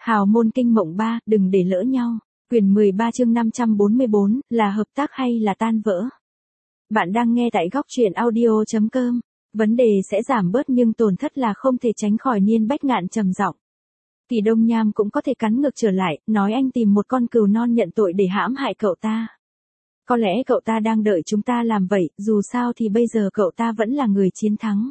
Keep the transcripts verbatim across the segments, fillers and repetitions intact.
Hào môn kinh mộng ba, đừng để lỡ nhau. Quyển mười ba chương năm trăm bốn mươi bốn, là hợp tác hay là tan vỡ? Bạn đang nghe tại góc truyện audio chấm com. Vấn đề sẽ giảm bớt nhưng tổn thất là không thể tránh khỏi. Niên Bách Ngạn trầm giọng. Kỳ Đông Nham cũng có thể cắn ngược trở lại, nói anh tìm một con cừu non nhận tội để hãm hại cậu ta. Có lẽ cậu ta đang đợi chúng ta làm vậy, dù sao thì bây giờ cậu ta vẫn là người chiến thắng.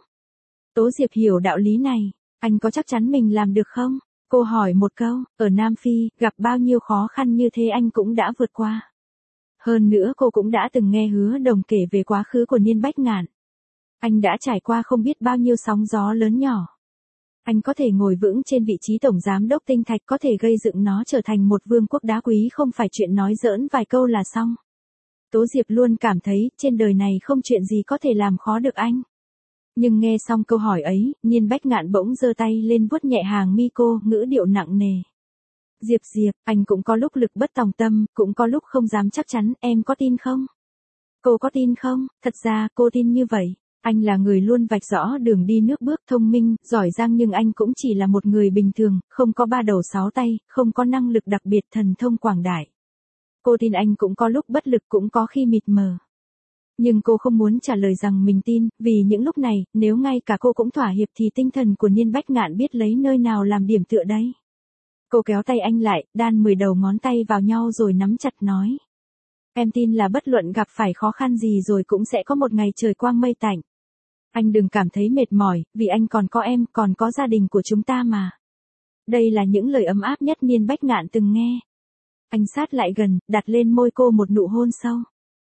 Tố Diệp hiểu đạo lý này, anh có chắc chắn mình làm được không? Cô hỏi một câu, ở Nam Phi, gặp bao nhiêu khó khăn như thế anh cũng đã vượt qua. Hơn nữa cô cũng đã từng nghe Hứa Đồng kể về quá khứ của Niên Bách Ngạn. Anh đã trải qua không biết bao nhiêu sóng gió lớn nhỏ. Anh có thể ngồi vững trên vị trí tổng giám đốc Tinh Thạch, có thể gây dựng nó trở thành một vương quốc đá quý, không phải chuyện nói giỡn vài câu là xong. Tố Diệp luôn cảm thấy, trên đời này không chuyện gì có thể làm khó được anh. Nhưng nghe xong câu hỏi ấy, Niên Bách Ngạn bỗng giơ tay lên vuốt nhẹ hàng mi cô, ngữ điệu nặng nề. Diệp Diệp, anh cũng có lúc lực bất tòng tâm, cũng có lúc không dám chắc chắn, em có tin không? Cô có tin không? Thật ra, cô tin như vậy. Anh là người luôn vạch rõ đường đi nước bước, thông minh, giỏi giang, nhưng anh cũng chỉ là một người bình thường, không có ba đầu sáu tay, không có năng lực đặc biệt thần thông quảng đại. Cô tin anh cũng có lúc bất lực, cũng có khi mịt mờ. Nhưng cô không muốn trả lời rằng mình tin, vì những lúc này, nếu ngay cả cô cũng thỏa hiệp thì tinh thần của Niên Bách Ngạn biết lấy nơi nào làm điểm tựa đây. Cô kéo tay anh lại, đan mười đầu ngón tay vào nhau rồi nắm chặt nói. Em tin là bất luận gặp phải khó khăn gì rồi cũng sẽ có một ngày trời quang mây tạnh. Anh đừng cảm thấy mệt mỏi, vì anh còn có em, còn có gia đình của chúng ta mà. Đây là những lời ấm áp nhất Niên Bách Ngạn từng nghe. Anh sát lại gần, đặt lên môi cô một nụ hôn sâu.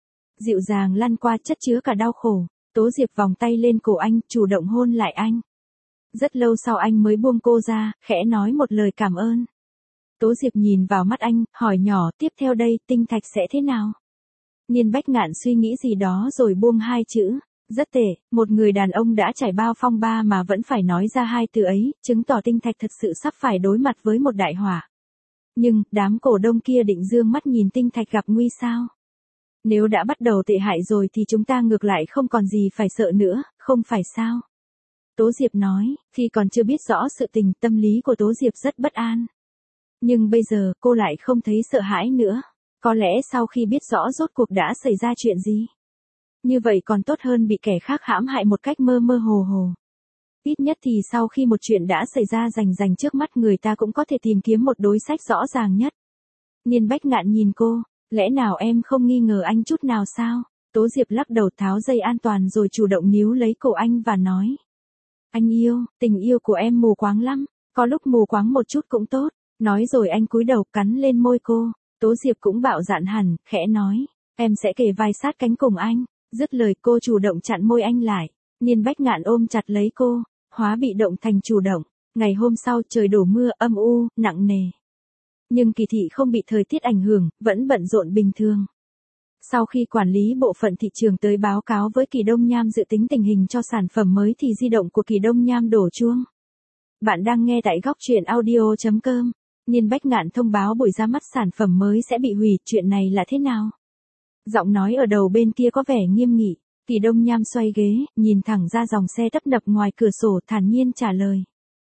Dịu dàng lăn qua, chất chứa cả đau khổ. Tố Diệp vòng tay lên cổ anh, chủ động hôn lại anh. Rất lâu sau anh mới buông cô ra, khẽ nói một lời cảm ơn. Tố Diệp nhìn vào mắt anh, hỏi nhỏ, tiếp theo đây, Tinh Thạch sẽ thế nào? Niên Bách Ngạn suy nghĩ gì đó rồi buông hai chữ. Rất tệ, một người đàn ông đã trải bao phong ba mà vẫn phải nói ra hai từ ấy, chứng tỏ Tinh Thạch thật sự sắp phải đối mặt với một đại họa. Nhưng, đám cổ đông kia định dương mắt nhìn Tinh Thạch gặp nguy sao? Nếu đã bắt đầu tệ hại rồi thì chúng ta ngược lại không còn gì phải sợ nữa, không phải sao? Tố Diệp nói, khi còn chưa biết rõ sự tình, tâm lý của Tố Diệp rất bất an. Nhưng bây giờ, cô lại không thấy sợ hãi nữa. Có lẽ sau khi biết rõ rốt cuộc đã xảy ra chuyện gì. Như vậy còn tốt hơn bị kẻ khác hãm hại một cách mơ mơ hồ hồ. Ít nhất thì sau khi một chuyện đã xảy ra rành rành trước mắt, người ta cũng có thể tìm kiếm một đối sách rõ ràng nhất. Niên Bách Ngạn nhìn cô, lẽ nào em không nghi ngờ anh chút nào sao? Tố Diệp lắc đầu, tháo dây an toàn rồi chủ động níu lấy cổ anh và nói. Anh yêu, tình yêu của em mù quáng lắm, có lúc mù quáng một chút cũng tốt. Nói rồi anh cúi đầu cắn lên môi cô. Tố Diệp cũng bạo dạn hẳn, khẽ nói, em sẽ kề vai sát cánh cùng anh. Dứt lời cô chủ động chặn môi anh lại. Niên Bách Ngạn ôm chặt lấy cô, hóa bị động thành chủ động. Ngày hôm sau trời đổ mưa, âm u, nặng nề. Nhưng Kỳ thị không bị thời tiết ảnh hưởng, vẫn bận rộn bình thường. Sau khi quản lý bộ phận thị trường tới báo cáo với Kỳ Đông Nham dự tính tình hình cho sản phẩm mới thì di động của Kỳ Đông Nham đổ chuông. Bạn đang nghe tại góc truyện audio chấm com. Niên Bách Ngạn thông báo buổi ra mắt sản phẩm mới sẽ bị hủy, chuyện này là thế nào? Giọng nói ở đầu bên kia có vẻ nghiêm nghị. Kỳ Đông Nham xoay ghế, nhìn thẳng ra dòng xe tấp nập ngoài cửa sổ, thản nhiên trả lời.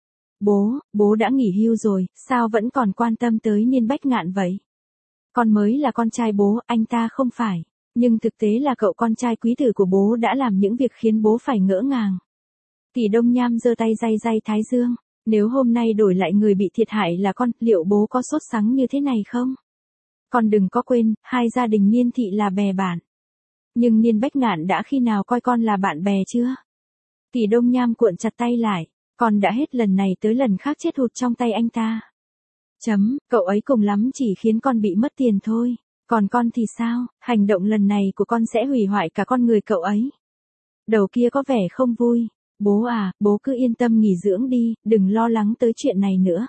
Bố, bố đã nghỉ hưu rồi, sao vẫn còn quan tâm tới Niên Bách Ngạn vậy? Con mới là con trai bố, anh ta không phải. Nhưng thực tế là cậu con trai quý tử của bố đã làm những việc khiến bố phải ngỡ ngàng. Kỳ Đông Nham giơ tay day day thái dương. Nếu hôm nay đổi lại người bị thiệt hại là con, liệu bố có sốt sắng như thế này không? Con đừng có quên, hai gia đình Niên thị là bè bạn. Nhưng Niên Bách Ngạn đã khi nào coi con là bạn bè chưa? Kỳ Đông Nham cuộn chặt tay lại, con đã hết lần này tới lần khác chết hụt trong tay anh ta. Chấm, cậu ấy cùng lắm chỉ khiến con bị mất tiền thôi. Còn con thì sao, hành động lần này của con sẽ hủy hoại cả con người cậu ấy. Đầu kia có vẻ không vui. Bố à, bố cứ yên tâm nghỉ dưỡng đi, đừng lo lắng tới chuyện này nữa.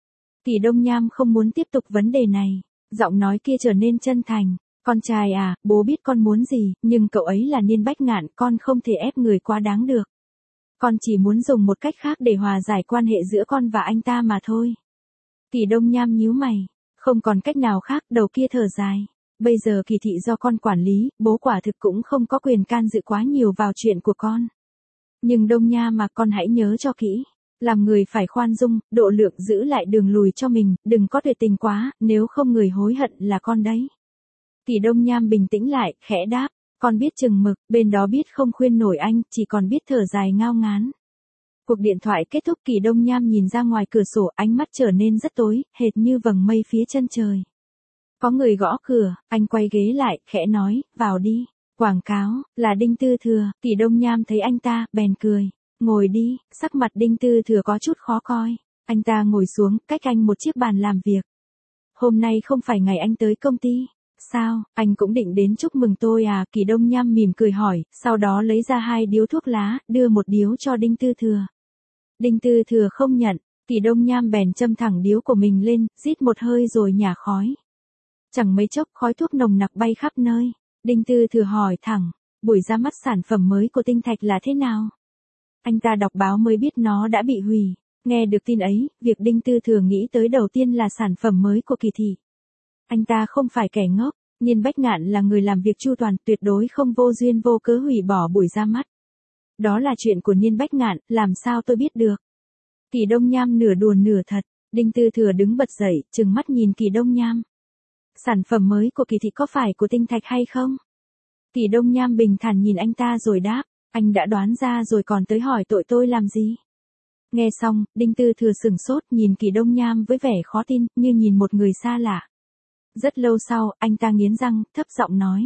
Kỳ Đông Nham không muốn tiếp tục vấn đề này. Giọng nói kia trở nên chân thành. Con trai à, bố biết con muốn gì, nhưng cậu ấy là Niên Bách Ngạn, con không thể ép người quá đáng được. Con chỉ muốn dùng một cách khác để hòa giải quan hệ giữa con và anh ta mà thôi. Kỳ Đông Nham nhíu mày. Không còn cách nào khác, đầu kia thở dài. Bây giờ Kỳ thị do con quản lý, bố quả thực cũng không có quyền can dự quá nhiều vào chuyện của con. Nhưng Đông Nha mà con hãy nhớ cho kỹ. Làm người phải khoan dung, độ lượng giữ lại đường lùi cho mình, đừng có tuyệt tình quá, nếu không người hối hận là con đấy. Kỳ Đông Nham bình tĩnh lại, khẽ đáp, con biết chừng mực, bên đó biết không khuyên nổi anh, chỉ còn biết thở dài ngao ngán. Cuộc điện thoại kết thúc, Kỳ Đông Nham nhìn ra ngoài cửa sổ, ánh mắt trở nên rất tối, hệt như vầng mây phía chân trời. Có người gõ cửa, anh quay ghế lại, khẽ nói, vào đi. Quảng cáo, là Đinh Tư Thừa. Kỳ Đông Nham thấy anh ta, bèn cười. Ngồi đi, sắc mặt Đinh Tư Thừa có chút khó coi. Anh ta ngồi xuống, cách anh một chiếc bàn làm việc. Hôm nay không phải ngày anh tới công ty. Sao, anh cũng định đến chúc mừng tôi à? Kỳ Đông Nham mỉm cười hỏi, sau đó lấy ra hai điếu thuốc lá, đưa một điếu cho Đinh Tư Thừa. Đinh Tư Thừa không nhận, Kỳ Đông Nham bèn châm thẳng điếu của mình lên, rít một hơi rồi nhả khói. Chẳng mấy chốc khói thuốc nồng nặc bay khắp nơi. Đinh Tư Thừa hỏi thẳng, buổi ra mắt sản phẩm mới của Tinh Thạch là thế nào? Anh ta đọc báo mới biết nó đã bị hủy. Nghe được tin ấy, việc Đinh Tư Thừa nghĩ tới đầu tiên là sản phẩm mới của Kỳ thị. Anh ta không phải kẻ ngốc, Niên Bách Ngạn là người làm việc chu toàn, tuyệt đối không vô duyên vô cớ hủy bỏ buổi ra mắt. Đó là chuyện của Niên Bách Ngạn, làm sao tôi biết được? Kỳ Đông Nham nửa đùa nửa thật, Đinh Tư Thừa đứng bật dậy, trừng mắt nhìn Kỳ Đông Nham. Sản phẩm mới của Kỳ thị có phải của Tinh Thạch hay không? Kỳ Đông Nham bình thản nhìn anh ta rồi đáp, anh đã đoán ra rồi còn tới hỏi tội tôi làm gì? Nghe xong, Đinh Tư Thừa sửng sốt nhìn Kỳ Đông Nham với vẻ khó tin, như nhìn một người xa lạ. Rất lâu sau, anh ta nghiến răng, thấp giọng nói.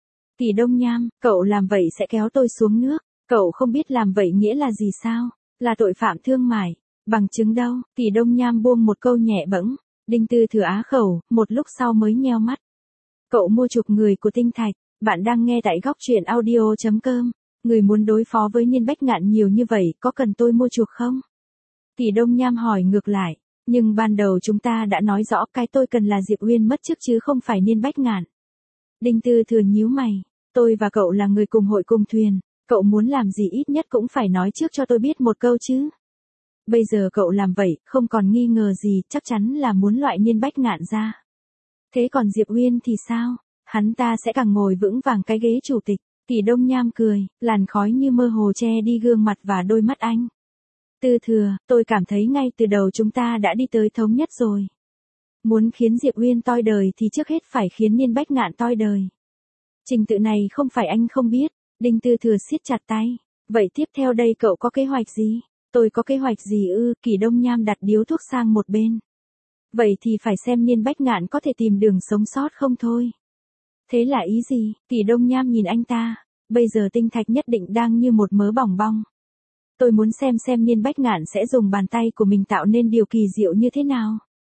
Kỳ Đông Nham, cậu làm vậy sẽ kéo tôi xuống nước, cậu không biết làm vậy nghĩa là gì sao? Là tội phạm thương mại, bằng chứng đâu? Kỳ Đông Nham buông một câu nhẹ bẫng. Đinh Tư Thừa á khẩu, một lúc sau mới nheo mắt. Cậu mua chuộc người của Tinh Thạch, bạn đang nghe tại góc truyện audio chấm com. Người muốn đối phó với Niên Bách Ngạn nhiều như vậy, có cần tôi mua chuộc không? Kỳ Đông Nham hỏi ngược lại, nhưng ban đầu chúng ta đã nói rõ cái tôi cần là Diệp Uyên mất trước chứ không phải Niên Bách Ngạn. Đinh Tư Thừa nhíu mày, tôi và cậu là người cùng hội cùng thuyền, cậu muốn làm gì ít nhất cũng phải nói trước cho tôi biết một câu chứ. Bây giờ cậu làm vậy, không còn nghi ngờ gì, chắc chắn là muốn loại Niên Bách Ngạn ra. Thế còn Diệp Uyên thì sao? Hắn ta sẽ càng ngồi vững vàng cái ghế chủ tịch. Kỳ Đông Nham cười, làn khói như mơ hồ che đi gương mặt và đôi mắt anh. Tư Thừa, tôi cảm thấy ngay từ đầu chúng ta đã đi tới thống nhất rồi. Muốn khiến Diệp Uyên toi đời thì trước hết phải khiến Niên Bách Ngạn toi đời. Trình tự này không phải anh không biết. Đinh Tư Thừa siết chặt tay. Vậy tiếp theo đây cậu có kế hoạch gì? Tôi có kế hoạch gì ư? Kỳ Đông Nham đặt điếu thuốc sang một bên. Vậy thì phải xem Niên Bách Ngạn có thể tìm đường sống sót không thôi. Thế là ý gì? Kỳ Đông Nham nhìn anh ta. Bây giờ Tinh Thạch nhất định đang như một mớ bỏng bong. Tôi muốn xem xem Niên Bách Ngạn sẽ dùng bàn tay của mình tạo nên điều kỳ diệu như thế nào.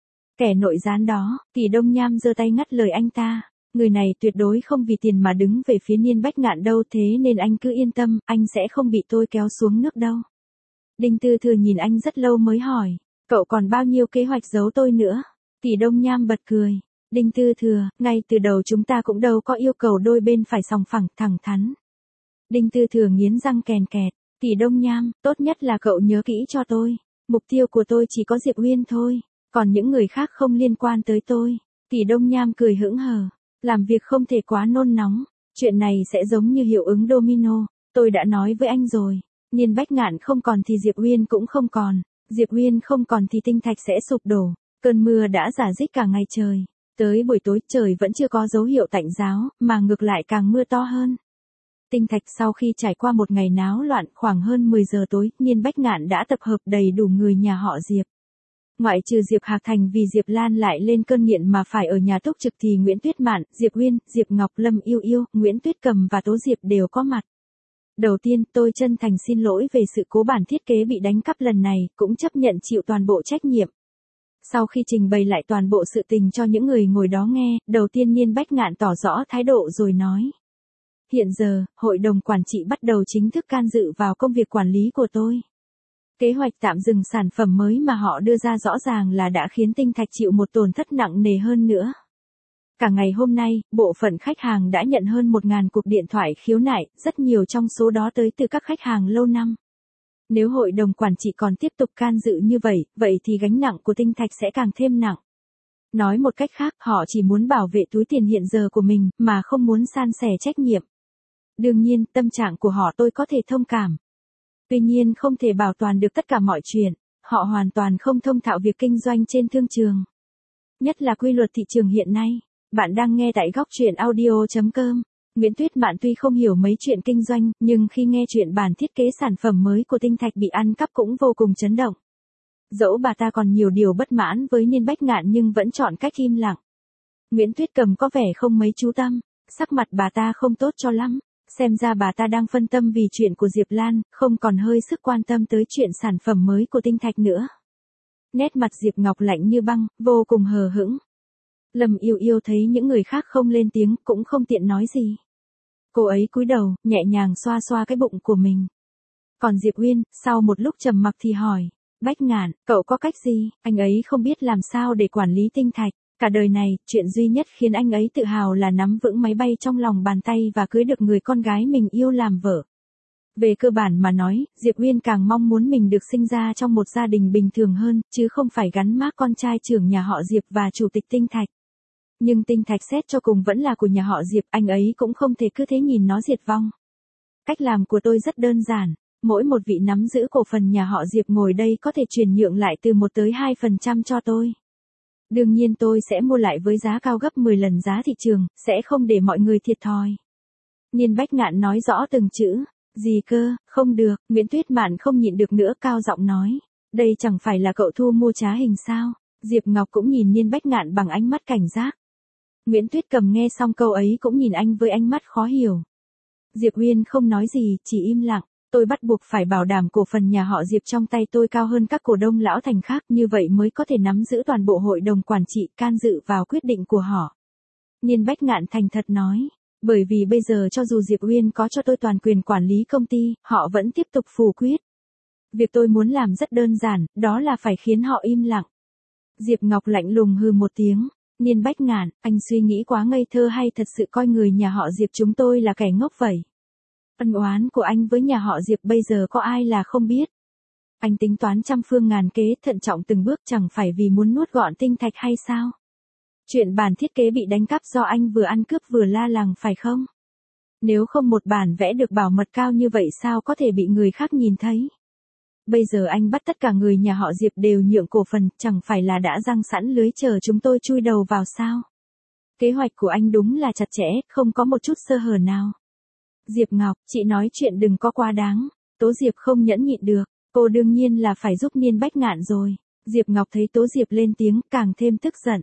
Kẻ nội gián đó, Kỳ Đông Nham giơ tay ngắt lời anh ta. Người này tuyệt đối không vì tiền mà đứng về phía Niên Bách Ngạn đâu, thế nên anh cứ yên tâm, anh sẽ không bị tôi kéo xuống nước đâu. Đinh Tư Thừa nhìn anh rất lâu mới hỏi, cậu còn bao nhiêu kế hoạch giấu tôi nữa? Kỳ Đông Nham bật cười. Đinh Tư Thừa, ngay từ đầu chúng ta cũng đâu có yêu cầu đôi bên phải sòng phẳng, thẳng thắn. Đinh Tư Thừa nghiến răng kèn kẹt. Kỳ Đông Nham, tốt nhất là cậu nhớ kỹ cho tôi. Mục tiêu của tôi chỉ có Diệp Uyên thôi, còn những người khác không liên quan tới tôi. Kỳ Đông Nham cười hững hờ. Làm việc không thể quá nôn nóng. Chuyện này sẽ giống như hiệu ứng domino. Tôi đã nói với anh rồi. Niên Bách Ngạn không còn thì Diệp Uyên cũng không còn. Diệp Uyên không còn thì Tinh Thạch sẽ sụp đổ. Cơn mưa đã rả rích cả ngày trời. Tới buổi tối trời vẫn chưa có dấu hiệu tạnh giáo, mà ngược lại càng mưa to hơn. Tinh Thạch sau khi trải qua một ngày náo loạn, khoảng hơn mười giờ tối, Niên Bách Ngạn đã tập hợp đầy đủ người nhà họ Diệp. Ngoại trừ Diệp Hạc Thành vì Diệp Lan lại lên cơn nghiện mà phải ở nhà túc trực thì Nguyễn Tuyết Mạn, Diệp Uyên, Diệp Ngọc Lâm Yêu Yêu, Nguyễn Tuyết Cầm và Tố Diệp đều có mặt. Đầu tiên, tôi chân thành xin lỗi về sự cố bản thiết kế bị đánh cắp lần này, cũng chấp nhận chịu toàn bộ trách nhiệm. Sau khi trình bày lại toàn bộ sự tình cho những người ngồi đó nghe, đầu tiên Niên Bách Ngạn tỏ rõ thái độ rồi nói. Hiện giờ, hội đồng quản trị bắt đầu chính thức can dự vào công việc quản lý của tôi. Kế hoạch tạm dừng sản phẩm mới mà họ đưa ra rõ ràng là đã khiến Tinh Thạch chịu một tổn thất nặng nề hơn nữa. Cả ngày hôm nay, bộ phận khách hàng đã nhận hơn một nghìn cuộc điện thoại khiếu nại, rất nhiều trong số đó tới từ các khách hàng lâu năm. Nếu hội đồng quản trị còn tiếp tục can dự như vậy, vậy thì gánh nặng của Tinh Thạch sẽ càng thêm nặng. Nói một cách khác, họ chỉ muốn bảo vệ túi tiền hiện giờ của mình, mà không muốn san sẻ trách nhiệm. Đương nhiên, tâm trạng của họ tôi có thể thông cảm. Tuy nhiên không thể bảo toàn được tất cả mọi chuyện. họ hoàn toàn không thông thạo việc kinh doanh trên thương trường. Nhất là quy luật thị trường hiện nay. Bạn đang nghe tại góc truyện audio chấm com. Nguyễn Tuyết Mạn tuy không hiểu mấy chuyện kinh doanh, nhưng khi nghe chuyện bản thiết kế sản phẩm mới của Tinh Thạch bị ăn cắp cũng vô cùng chấn động. Dẫu bà ta còn nhiều điều bất mãn với Niên Bách Ngạn nhưng vẫn chọn cách im lặng. Nguyễn Tuyết Cầm có vẻ không mấy chú tâm, sắc mặt bà ta không tốt cho lắm, xem ra bà ta đang phân tâm vì chuyện của Diệp Lan, không còn hơi sức quan tâm tới chuyện sản phẩm mới của Tinh Thạch nữa. Nét mặt Diệp Ngọc lạnh như băng, vô cùng hờ hững. Lâm Yêu Yêu thấy những người khác không lên tiếng cũng không tiện nói gì. Cô ấy cúi đầu, nhẹ nhàng xoa xoa cái bụng của mình. Còn Diệp Uyên, sau một lúc trầm mặc thì hỏi, Bách Ngạn, cậu có cách gì? Anh ấy không biết làm sao để quản lý Tinh Thạch. Cả đời này, chuyện duy nhất khiến anh ấy tự hào là nắm vững máy bay trong lòng bàn tay và cưới được người con gái mình yêu làm vợ. Về cơ bản mà nói, Diệp Uyên càng mong muốn mình được sinh ra trong một gia đình bình thường hơn, chứ không phải gắn mác con trai trưởng nhà họ Diệp và chủ tịch Tinh Thạch. Nhưng Tinh Thạch xét cho cùng vẫn là của nhà họ Diệp, anh ấy cũng không thể cứ thế nhìn nó diệt vong. Cách làm của tôi rất đơn giản, mỗi một vị nắm giữ cổ phần nhà họ Diệp ngồi đây có thể chuyển nhượng lại từ một tới hai phần trăm cho tôi. Đương nhiên tôi sẽ mua lại với giá cao gấp mười lần giá thị trường, sẽ không để mọi người thiệt thòi. Niên Bách Ngạn nói rõ từng chữ. Gì cơ, không được, Nguyễn Tuyết Mạn không nhịn được nữa cao giọng nói. Đây chẳng phải là cậu thu mua trá hình sao? Diệp Ngọc cũng nhìn Niên Bách Ngạn bằng ánh mắt cảnh giác. Nguyễn Tuyết Cầm nghe xong câu ấy cũng nhìn anh với ánh mắt khó hiểu. Diệp Uyên không nói gì, chỉ im lặng. Tôi bắt buộc phải bảo đảm cổ phần nhà họ Diệp trong tay tôi cao hơn các cổ đông lão thành khác, như vậy mới có thể nắm giữ toàn bộ hội đồng quản trị, can dự vào quyết định của họ. Niên Bách Ngạn thành thật nói. Bởi vì bây giờ cho dù Diệp Uyên có cho tôi toàn quyền quản lý công ty, họ vẫn tiếp tục phủ quyết. Việc tôi muốn làm rất đơn giản, đó là phải khiến họ im lặng. Diệp Ngọc lạnh lùng hừ một tiếng. Niên Bách Ngạn, anh suy nghĩ quá ngây thơ hay thật sự coi người nhà họ Diệp chúng tôi là kẻ ngốc vậy? Ân oán của anh với nhà họ Diệp bây giờ có ai là không biết? Anh tính toán trăm phương ngàn kế, thận trọng từng bước, chẳng phải vì muốn nuốt gọn Tinh Thạch hay sao? Chuyện bản thiết kế bị đánh cắp do anh vừa ăn cướp vừa la làng phải không? Nếu không một bản vẽ được bảo mật cao như vậy sao có thể bị người khác nhìn thấy? Bây giờ anh bắt tất cả người nhà họ Diệp đều nhượng cổ phần, chẳng phải là đã giăng sẵn lưới chờ chúng tôi chui đầu vào sao? Kế hoạch của anh đúng là chặt chẽ, không có một chút sơ hở nào. Diệp Ngọc, chị nói chuyện đừng có quá đáng. Tố Diệp không nhẫn nhịn được, cô đương nhiên là phải giúp Niên Bách Ngạn rồi. Diệp Ngọc thấy Tố Diệp lên tiếng càng thêm tức giận.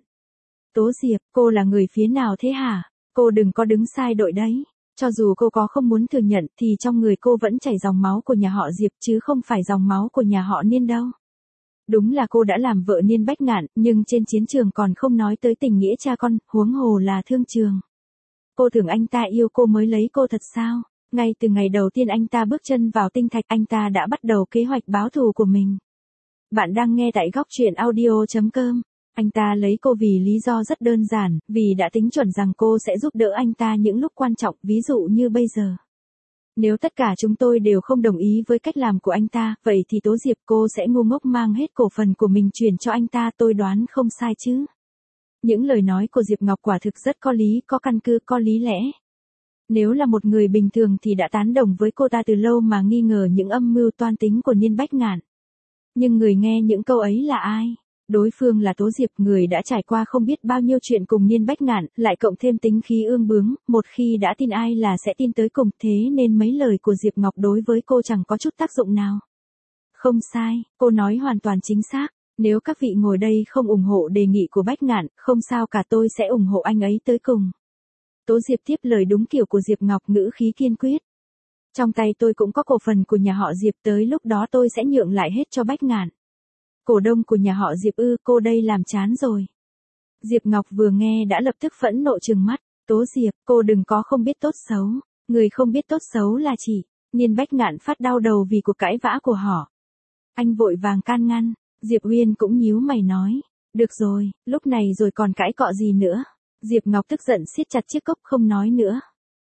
Tố Diệp, cô là người phía nào thế hả? Cô đừng có đứng sai đội đấy. Cho dù cô có không muốn thừa nhận thì trong người cô vẫn chảy dòng máu của nhà họ Diệp chứ không phải dòng máu của nhà họ Niên đâu. Đúng là cô đã làm vợ Niên Bách Ngạn, nhưng trên chiến trường còn không nói tới tình nghĩa cha con, huống hồ là thương trường. Cô tưởng anh ta yêu cô mới lấy cô thật sao? Ngay từ ngày đầu tiên anh ta bước chân vào Tinh Thạch, anh ta đã bắt đầu kế hoạch báo thù của mình. Bạn đang nghe tại góc truyện audio chấm com. Anh ta lấy cô vì lý do rất đơn giản, vì đã tính chuẩn rằng cô sẽ giúp đỡ anh ta những lúc quan trọng, ví dụ như bây giờ. Nếu tất cả chúng tôi đều không đồng ý với cách làm của anh ta, vậy thì Tố Diệp cô sẽ ngu ngốc mang hết cổ phần của mình chuyển cho anh ta, tôi đoán không sai chứ. Những lời nói của Diệp Ngọc quả thực rất có lý, có căn cứ, có lý lẽ. Nếu là một người bình thường thì đã tán đồng với cô ta từ lâu mà nghi ngờ những âm mưu toan tính của Niên Bách Ngạn. Nhưng người nghe những câu ấy là ai? Đối phương là Tố Diệp, người đã trải qua không biết bao nhiêu chuyện cùng Niên Bách Ngạn, lại cộng thêm tính khí ương bướng, một khi đã tin ai là sẽ tin tới cùng, thế nên mấy lời của Diệp Ngọc đối với cô chẳng có chút tác dụng nào. Không sai, cô nói hoàn toàn chính xác, nếu các vị ngồi đây không ủng hộ đề nghị của Bách Ngạn, không sao cả, tôi sẽ ủng hộ anh ấy tới cùng. Tố Diệp tiếp lời đúng kiểu của Diệp Ngọc, ngữ khí kiên quyết. Trong tay tôi cũng có cổ phần của nhà họ Diệp, tới lúc đó tôi sẽ nhượng lại hết cho Bách Ngạn. Cổ đông của nhà họ Diệp ư? Cô đây làm chán rồi. Diệp Ngọc vừa nghe đã lập tức phẫn nộ trừng mắt. Tố Diệp, cô đừng có không biết tốt xấu. Người không biết tốt xấu là chị. Niên Bách Ngạn phát đau đầu vì cuộc cãi vã của họ. Anh vội vàng can ngăn. Diệp Uyên cũng nhíu mày nói. Được rồi, lúc này rồi còn cãi cọ gì nữa. Diệp Ngọc tức giận siết chặt chiếc cốc không nói nữa.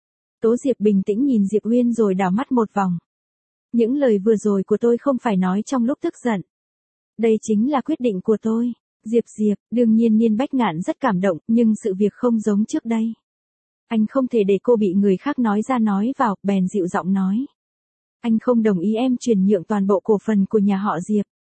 Tố Diệp bình tĩnh nhìn Diệp Uyên rồi đảo mắt một vòng. Những lời vừa rồi của tôi không phải nói trong lúc tức giận. Đây chính là quyết định của tôi. Diệp Diệp, đương nhiên Niên Bách Ngạn rất cảm động, nhưng sự việc không giống trước đây. Anh không thể để cô bị người khác nói ra nói vào, bèn dịu giọng nói. Anh không đồng ý em chuyển nhượng toàn bộ cổ phần của nhà họ Diệp.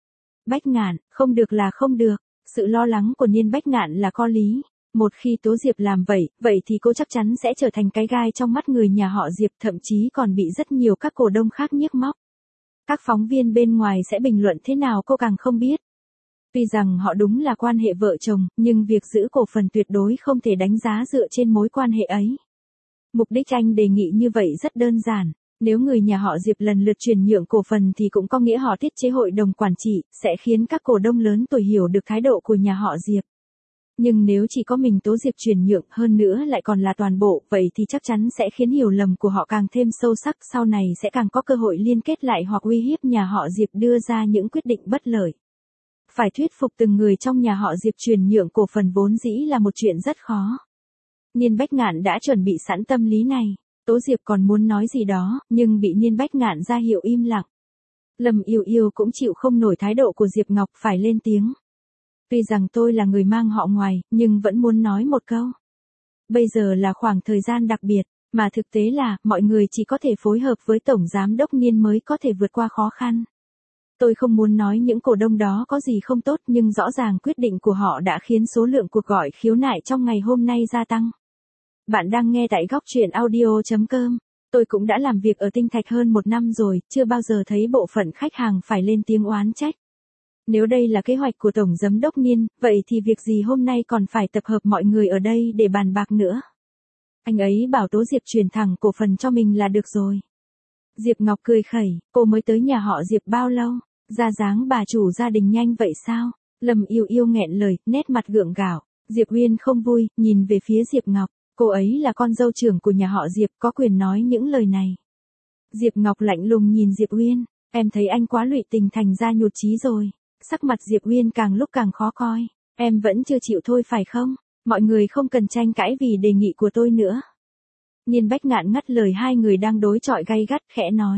Bách Ngạn, không được là không được. Sự lo lắng của Niên Bách Ngạn là có lý. Một khi Tố Diệp làm vậy, vậy thì cô chắc chắn sẽ trở thành cái gai trong mắt người nhà họ Diệp, thậm chí còn bị rất nhiều các cổ đông khác nhiếc móc. Các phóng viên bên ngoài sẽ bình luận thế nào cô càng không biết. Tuy rằng họ đúng là quan hệ vợ chồng, nhưng việc giữ cổ phần tuyệt đối không thể đánh giá dựa trên mối quan hệ ấy. Mục đích anh đề nghị như vậy rất đơn giản. Nếu người nhà họ Diệp lần lượt chuyển nhượng cổ phần thì cũng có nghĩa họ thiết chế hội đồng quản trị, sẽ khiến các cổ đông lớn tuổi hiểu được thái độ của nhà họ Diệp. Nhưng nếu chỉ có mình Tố Diệp chuyển nhượng, hơn nữa lại còn là toàn bộ, vậy thì chắc chắn sẽ khiến hiểu lầm của họ càng thêm sâu sắc, sau này sẽ càng có cơ hội liên kết lại hoặc uy hiếp nhà họ Diệp đưa ra những quyết định bất lợi. Phải thuyết phục từng người trong nhà họ Diệp chuyển nhượng cổ phần vốn dĩ là một chuyện rất khó. Niên Bách Ngạn đã chuẩn bị sẵn tâm lý này. Tố Diệp còn muốn nói gì đó, nhưng bị Niên Bách Ngạn ra hiệu im lặng. Lâm Yêu Yêu cũng chịu không nổi thái độ của Diệp Ngọc, phải lên tiếng. Tuy rằng tôi là người mang họ ngoài, nhưng vẫn muốn nói một câu. Bây giờ là khoảng thời gian đặc biệt, mà thực tế là, mọi người chỉ có thể phối hợp với Tổng Giám đốc Niên mới có thể vượt qua khó khăn. Tôi không muốn nói những cổ đông đó có gì không tốt, nhưng rõ ràng quyết định của họ đã khiến số lượng cuộc gọi khiếu nại trong ngày hôm nay gia tăng. Bạn đang nghe tại góc truyện audio chấm com. Tôi cũng đã làm việc ở Tinh Thạch hơn một năm rồi, chưa bao giờ thấy bộ phận khách hàng phải lên tiếng oán trách. Nếu đây là kế hoạch của Tổng Giám đốc Niên, vậy thì việc gì hôm nay còn phải tập hợp mọi người ở đây để bàn bạc nữa. Anh ấy bảo Tố Diệp truyền thẳng cổ phần cho mình là được rồi. Diệp Ngọc cười khẩy, cô mới tới nhà họ Diệp bao lâu, ra dáng bà chủ gia đình nhanh vậy sao? Lâm Yêu Yêu nghẹn lời, nét mặt gượng gạo. Diệp Uyên không vui, nhìn về phía Diệp Ngọc. Cô ấy là con dâu trưởng của nhà họ Diệp, có quyền nói những lời này. Diệp Ngọc lạnh lùng nhìn Diệp Uyên, em thấy anh quá lụy tình thành ra nhụt chí rồi. Sắc mặt Diệp Uyên càng lúc càng khó coi. Em vẫn chưa chịu thôi phải không? Mọi người không cần tranh cãi vì đề nghị của tôi nữa. Niên Bách Ngạn ngắt lời hai người đang đối chọi gay gắt, khẽ nói.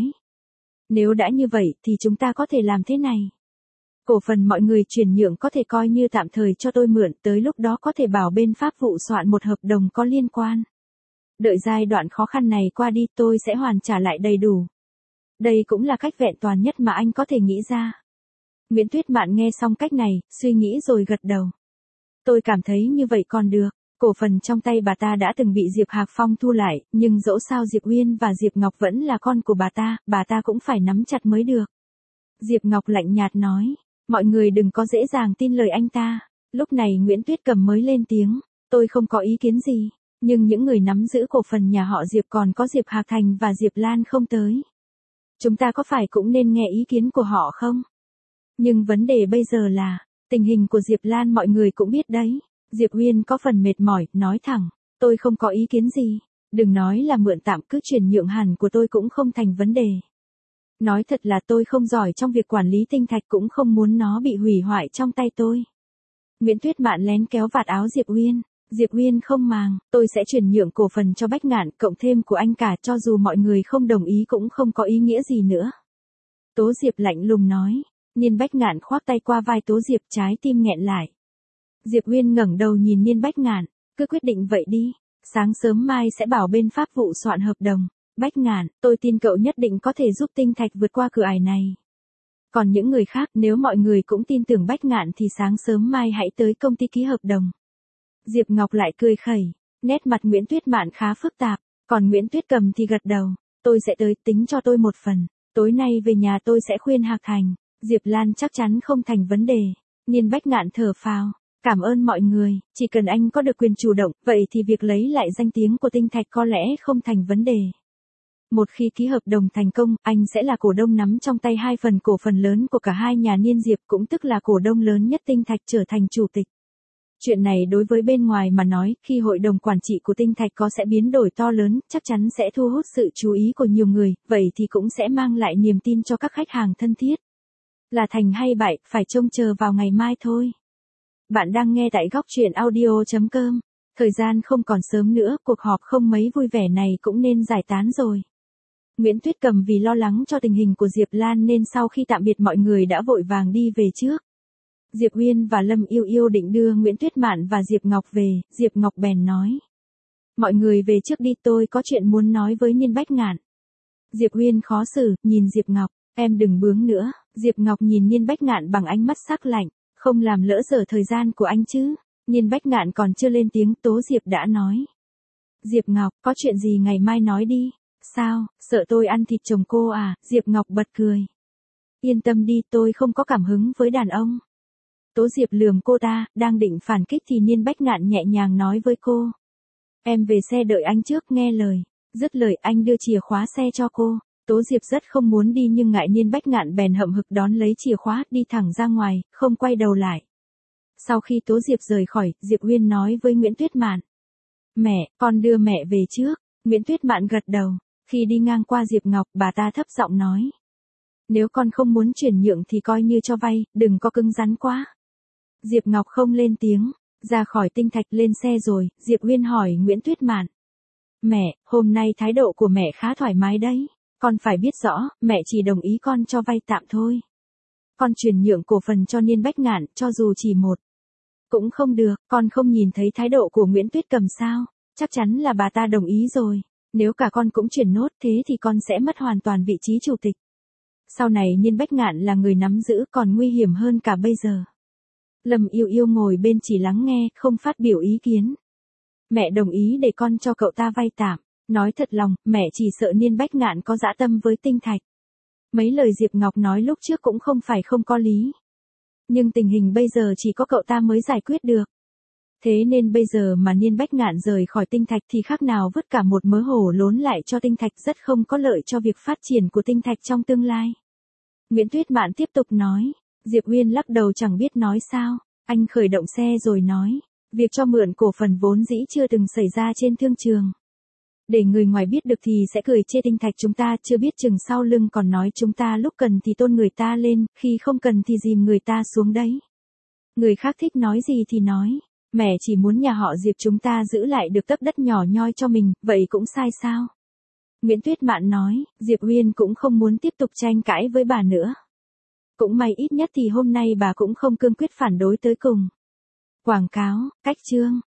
Nếu đã như vậy thì chúng ta có thể làm thế này. Cổ phần mọi người chuyển nhượng có thể coi như tạm thời cho tôi mượn, tới lúc đó có thể bảo bên pháp vụ soạn một hợp đồng có liên quan. Đợi giai đoạn khó khăn này qua đi tôi sẽ hoàn trả lại đầy đủ. Đây cũng là cách vẹn toàn nhất mà anh có thể nghĩ ra. Nguyễn Tuyết Mạn nghe xong cách này, suy nghĩ rồi gật đầu. Tôi cảm thấy như vậy còn được. Cổ phần trong tay bà ta đã từng bị Diệp Hạc Phong thu lại, nhưng dẫu sao Diệp Uyên và Diệp Ngọc vẫn là con của bà ta, bà ta cũng phải nắm chặt mới được. Diệp Ngọc lạnh nhạt nói, mọi người đừng có dễ dàng tin lời anh ta. Lúc này Nguyễn Tuyết Cầm mới lên tiếng, tôi không có ý kiến gì, nhưng những người nắm giữ cổ phần nhà họ Diệp còn có Diệp Hạc Thành và Diệp Lan không tới. Chúng ta có phải cũng nên nghe ý kiến của họ không? Nhưng vấn đề bây giờ là, tình hình của Diệp Lan mọi người cũng biết đấy. Diệp Uyên có phần mệt mỏi, nói thẳng, tôi không có ý kiến gì, đừng nói là mượn tạm, cứ chuyển nhượng hẳn của tôi cũng không thành vấn đề. Nói thật là tôi không giỏi trong việc quản lý Tinh Thạch, cũng không muốn nó bị hủy hoại trong tay tôi. Nguyễn Tuyết Mạn lén kéo vạt áo Diệp Uyên, Diệp Uyên không màng, tôi sẽ chuyển nhượng cổ phần cho Bách Ngạn, cộng thêm của anh cả, cho dù mọi người không đồng ý cũng không có ý nghĩa gì nữa. Tố Diệp lạnh lùng nói. Niên Bách Ngạn khoác tay qua vai Tố Diệp, trái tim nghẹn lại. Diệp Uyên ngẩng đầu nhìn Niên Bách Ngạn, cứ quyết định vậy đi, sáng sớm mai sẽ bảo bên pháp vụ soạn hợp đồng. Bách Ngạn, tôi tin cậu nhất định có thể giúp Tinh Thạch vượt qua cửa ải này. Còn những người khác, nếu mọi người cũng tin tưởng Bách Ngạn thì sáng sớm mai hãy tới công ty ký hợp đồng. Diệp Ngọc lại cười khẩy, nét mặt Nguyễn Tuyết Mạn khá phức tạp, còn Nguyễn Tuyết Cầm thì gật đầu, tôi sẽ tới, tính cho tôi một phần, tối nay về nhà tôi sẽ khuyên Hạc Thành. Diệp Lan chắc chắn không thành vấn đề. Niên Bách Ngạn thở phào, cảm ơn mọi người, chỉ cần anh có được quyền chủ động, vậy thì việc lấy lại danh tiếng của Tinh Thạch có lẽ không thành vấn đề. Một khi ký hợp đồng thành công, anh sẽ là cổ đông nắm trong tay hai phần cổ phần lớn của cả hai nhà Niên Diệp, cũng tức là cổ đông lớn nhất Tinh Thạch, trở thành chủ tịch. Chuyện này đối với bên ngoài mà nói, khi hội đồng quản trị của Tinh Thạch có sẽ biến đổi to lớn, chắc chắn sẽ thu hút sự chú ý của nhiều người, vậy thì cũng sẽ mang lại niềm tin cho các khách hàng thân thiết. Là thành hay bại, phải trông chờ vào ngày mai thôi. Bạn đang nghe tại góc truyện audio chấm com. Thời gian không còn sớm nữa, cuộc họp không mấy vui vẻ này cũng nên giải tán rồi. Nguyễn Tuyết Cầm vì lo lắng cho tình hình của Diệp Lan nên sau khi tạm biệt mọi người đã vội vàng đi về trước. Diệp Uyên và Lâm Yêu Yêu định đưa Nguyễn Tuyết Mạn và Diệp Ngọc về, Diệp Ngọc bèn nói. Mọi người về trước đi, tôi có chuyện muốn nói với Niên Bách Ngạn. Diệp Uyên khó xử, nhìn Diệp Ngọc, em đừng bướng nữa, Diệp Ngọc nhìn Niên Bách Ngạn bằng ánh mắt sắc lạnh, không làm lỡ dở thời gian của anh chứ. Niên Bách Ngạn còn chưa lên tiếng Tố Diệp đã nói. Diệp Ngọc, có chuyện gì ngày mai nói đi. Sao, sợ tôi ăn thịt chồng cô à? Diệp Ngọc bật cười. Yên tâm đi, tôi không có cảm hứng với đàn ông. Tố Diệp lườm cô ta, đang định phản kích thì Niên Bách Ngạn nhẹ nhàng nói với cô. Em về xe đợi anh trước, nghe lời. Dứt lời anh đưa chìa khóa xe cho cô. Tố Diệp rất không muốn đi nhưng ngại Niên Bách Ngạn bèn hậm hực đón lấy chìa khóa, đi thẳng ra ngoài, không quay đầu lại. Sau khi Tố Diệp rời khỏi, Diệp Uyên nói với Nguyễn Tuyết Mạn. Mẹ, con đưa mẹ về trước. Nguyễn Tuyết Mạn gật đầu. Khi đi ngang qua Diệp Ngọc, bà ta thấp giọng nói. Nếu con không muốn chuyển nhượng thì coi như cho vay, đừng có cứng rắn quá. Diệp Ngọc không lên tiếng, ra khỏi tinh thạch lên xe rồi, Diệp Uyên hỏi Nguyễn Tuyết Mạn. Mẹ, hôm nay thái độ của mẹ khá thoải mái đấy. Con phải biết rõ, mẹ chỉ đồng ý con cho vay tạm thôi. Con chuyển nhượng cổ phần cho Niên Bách Ngạn, cho dù chỉ một. Cũng không được, con không nhìn thấy thái độ của Nguyễn Tuyết Cầm sao? Chắc chắn là bà ta đồng ý rồi. Nếu cả con cũng chuyển nốt thế thì con sẽ mất hoàn toàn vị trí chủ tịch. Sau này Niên Bách Ngạn là người nắm giữ còn nguy hiểm hơn cả bây giờ. Lâm Yêu Yêu ngồi bên chỉ lắng nghe, không phát biểu ý kiến. Mẹ đồng ý để con cho cậu ta vay tạm. Nói thật lòng, mẹ chỉ sợ Niên Bách Ngạn có dã tâm với tinh thạch. Mấy lời Diệp Ngọc nói lúc trước cũng không phải không có lý. Nhưng tình hình bây giờ chỉ có cậu ta mới giải quyết được. Thế nên bây giờ mà Niên Bách Ngạn rời khỏi tinh thạch thì khác nào vứt cả một mớ hổ lốn lại cho tinh thạch, rất không có lợi cho việc phát triển của tinh thạch trong tương lai. Nguyễn Tuyết Mạn tiếp tục nói. Diệp Uyên lắc đầu chẳng biết nói sao. Anh khởi động xe rồi nói. Việc cho mượn cổ phần vốn dĩ chưa từng xảy ra trên thương trường. Để người ngoài biết được thì sẽ cười chê tinh thạch chúng ta, chưa biết chừng sau lưng còn nói chúng ta lúc cần thì tôn người ta lên, khi không cần thì dìm người ta xuống đấy. Người khác thích nói gì thì nói. Mẹ chỉ muốn nhà họ Diệp chúng ta giữ lại được tấc đất nhỏ nhoi cho mình, vậy cũng sai sao? Nguyễn Tuyết Mạn nói, Diệp Uyên cũng không muốn tiếp tục tranh cãi với bà nữa. Cũng may ít nhất thì hôm nay bà cũng không cương quyết phản đối tới cùng. Quảng cáo, cách chương.